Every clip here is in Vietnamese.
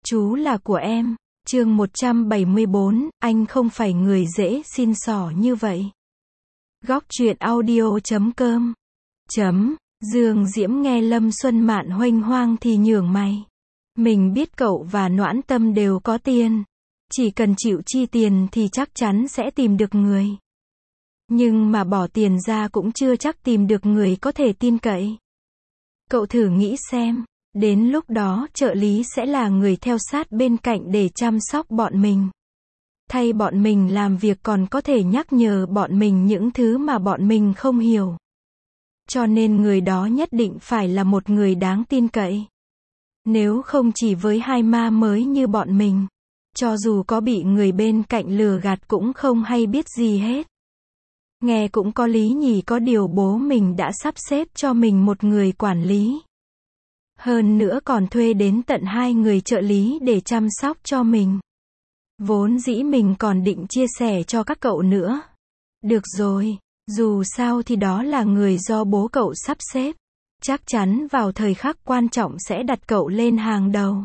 Chú là của em. Chương 174, anh không phải người dễ xin xỏ như vậy. Góc truyện audio.com. Dương Diễm nghe Lâm Xuân Mạn huênh hoang thì nhướng mày. Mình biết cậu và Noãn Tâm đều có tiền. Chỉ cần chịu chi tiền thì chắc chắn sẽ tìm được người. Nhưng mà bỏ tiền ra cũng chưa chắc tìm được người có thể tin cậy. Cậu thử nghĩ xem, đến lúc đó trợ lý sẽ là người theo sát bên cạnh để chăm sóc bọn mình. Thay bọn mình làm việc còn có thể nhắc nhở bọn mình những thứ mà bọn mình không hiểu. Cho nên người đó nhất định phải là một người đáng tin cậy. Nếu không chỉ với hai ma mới như bọn mình, cho dù có bị người bên cạnh lừa gạt cũng không hay biết gì hết. Nghe cũng có lý nhỉ, có điều bố mình đã sắp xếp cho mình một người quản lý. Hơn nữa còn thuê đến tận 2 người trợ lý để chăm sóc cho mình. Vốn dĩ mình còn định chia sẻ cho các cậu nữa. Được rồi, dù sao thì đó là người do bố cậu sắp xếp. Chắc chắn vào thời khắc quan trọng sẽ đặt cậu lên hàng đầu.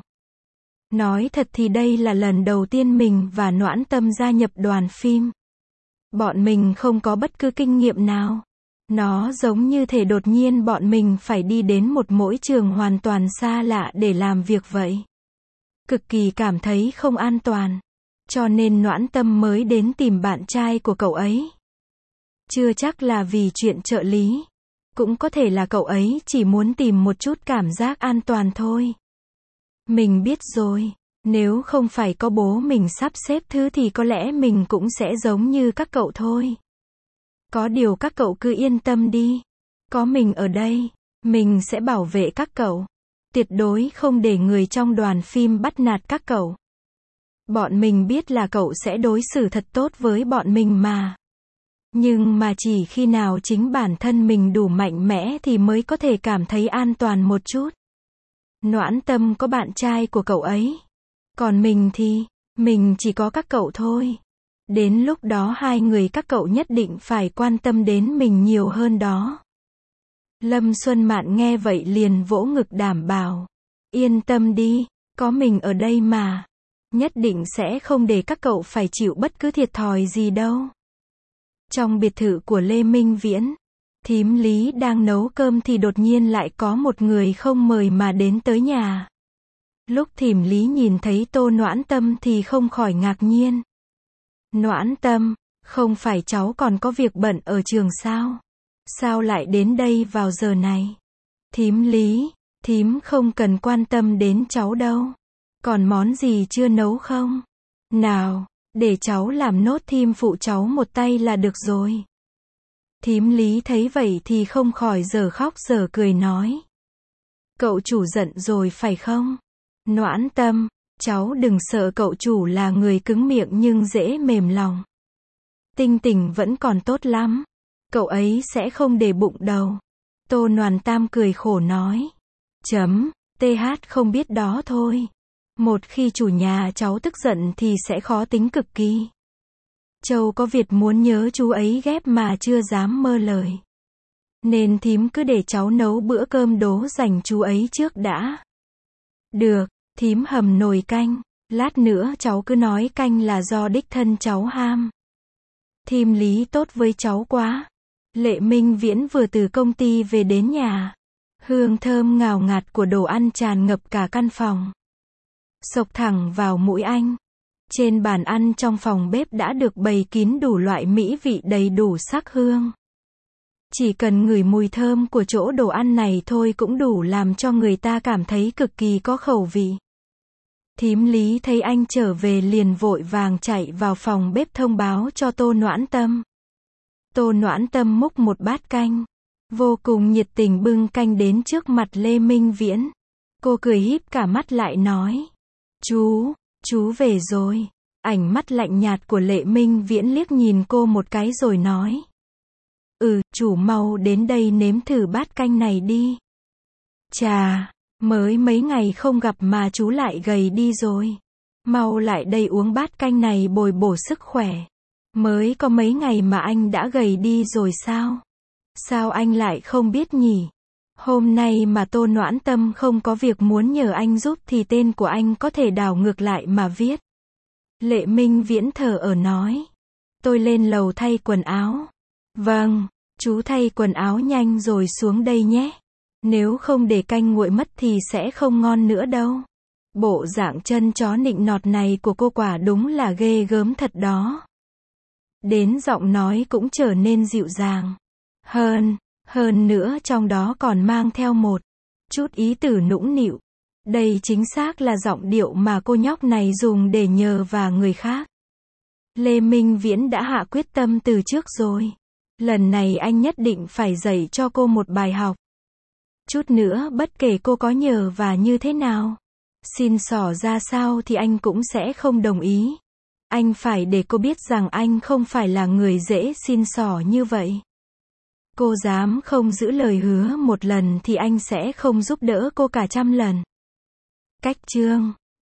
Nói thật thì đây là lần đầu tiên mình và Noãn Tâm gia nhập đoàn phim. Bọn mình không có bất cứ kinh nghiệm nào. Nó giống như thể đột nhiên bọn mình phải đi đến một môi trường hoàn toàn xa lạ để làm việc vậy. Cực kỳ cảm thấy không an toàn. Cho nên Noãn Tâm mới đến tìm bạn trai của cậu ấy. Chưa chắc là vì chuyện trợ lý. Cũng có thể là cậu ấy chỉ muốn tìm một chút cảm giác an toàn thôi. Mình biết rồi. Nếu không phải có bố mình sắp xếp thứ thì có lẽ mình cũng sẽ giống như các cậu thôi. Có điều các cậu cứ yên tâm đi. Có mình ở đây, mình sẽ bảo vệ các cậu. Tuyệt đối không để người trong đoàn phim bắt nạt các cậu. Bọn mình biết là cậu sẽ đối xử thật tốt với bọn mình mà. Nhưng mà chỉ khi nào chính bản thân mình đủ mạnh mẽ thì mới có thể cảm thấy an toàn một chút. Noãn Tâm có bạn trai của cậu ấy. Còn mình thì, mình chỉ có các cậu thôi. Đến lúc đó 2 người các cậu nhất định phải quan tâm đến mình nhiều hơn đó. Lâm Xuân Mạn nghe vậy liền vỗ ngực đảm bảo. Yên tâm đi, có mình ở đây mà. Nhất định sẽ không để các cậu phải chịu bất cứ thiệt thòi gì đâu. Trong biệt thự của Lê Minh Viễn, thím Lý đang nấu cơm thì đột nhiên lại có một người không mời mà đến tới nhà. Lúc thím Lý nhìn thấy Tô Noãn Tâm thì không khỏi ngạc nhiên. Noãn Tâm, không phải cháu còn có việc bận ở trường sao? Sao lại đến đây vào giờ này? Thím Lý, thím không cần quan tâm đến cháu đâu. Còn món gì chưa nấu không? Nào, để cháu làm nốt thêm phụ cháu một tay là được rồi. Thím Lý thấy vậy thì không khỏi dở khóc dở cười nói. Cậu chủ giận rồi phải không? Noãn Tâm, cháu đừng sợ, cậu chủ là người cứng miệng nhưng dễ mềm lòng. Tinh Tình vẫn còn tốt lắm. Cậu ấy sẽ không để bụng đâu. Tô Noãn Tam cười khổ nói. TH không biết đó thôi. Một khi chủ nhà cháu tức giận thì sẽ khó tính cực kỳ. Châu có việc muốn nhớ chú ấy ghép mà chưa dám mơ lời. Nên thím cứ để cháu nấu bữa cơm đố dành chú ấy trước đã. Được, thím hầm nồi canh. Lát nữa cháu cứ nói canh là do đích thân cháu ham. Thím Lý tốt với cháu quá. Lệ Minh Viễn vừa từ công ty về đến nhà. Hương thơm ngào ngạt của đồ ăn tràn ngập cả căn phòng. Xộc thẳng vào mũi anh. Trên bàn ăn trong phòng bếp đã được bày kín đủ loại mỹ vị đầy đủ sắc hương. Chỉ cần ngửi mùi thơm của chỗ đồ ăn này thôi cũng đủ làm cho người ta cảm thấy cực kỳ có khẩu vị. Thím Lý thấy anh trở về liền vội vàng chạy vào phòng bếp thông báo cho Tô Noãn Tâm. Tô Noãn Tâm múc một bát canh. Vô cùng nhiệt tình bưng canh đến trước mặt Lê Minh Viễn. Cô cười híp cả mắt lại nói. Chú về rồi. Ánh mắt lạnh nhạt của Lệ Minh Viễn liếc nhìn cô một cái rồi nói. Chú mau đến đây nếm thử bát canh này đi. Chà, mới mấy ngày không gặp mà chú lại gầy đi rồi. Mau lại đây uống bát canh này bồi bổ sức khỏe. Mới có mấy ngày mà anh đã gầy đi rồi sao? Sao anh lại không biết nhỉ? Hôm nay mà Tô Noãn Tâm không có việc muốn nhờ anh giúp thì tên của anh có thể đảo ngược lại mà viết. Lệ Minh Viễn thở ở nói. Tôi lên lầu thay quần áo. Vâng, chú thay quần áo nhanh rồi xuống đây nhé. Nếu không để canh nguội mất thì sẽ không ngon nữa đâu. Bộ dạng chân chó nịnh nọt này của cô quả đúng là ghê gớm thật đó. Đến giọng nói cũng trở nên dịu dàng. Hơn nữa trong đó còn mang theo một chút ý tứ nũng nịu. Đây chính xác là giọng điệu mà cô nhóc này dùng để nhờ vả người khác. Lê Minh Viễn đã hạ quyết tâm từ trước rồi. Lần này anh nhất định phải dạy cho cô một bài học. Chút nữa bất kể cô có nhờ vả như thế nào, xin xỏ ra sao thì anh cũng sẽ không đồng ý. Anh phải để cô biết rằng anh không phải là người dễ xin xỏ như vậy. Cô dám không giữ lời hứa một lần thì anh sẽ không giúp đỡ cô cả trăm lần. Cách chương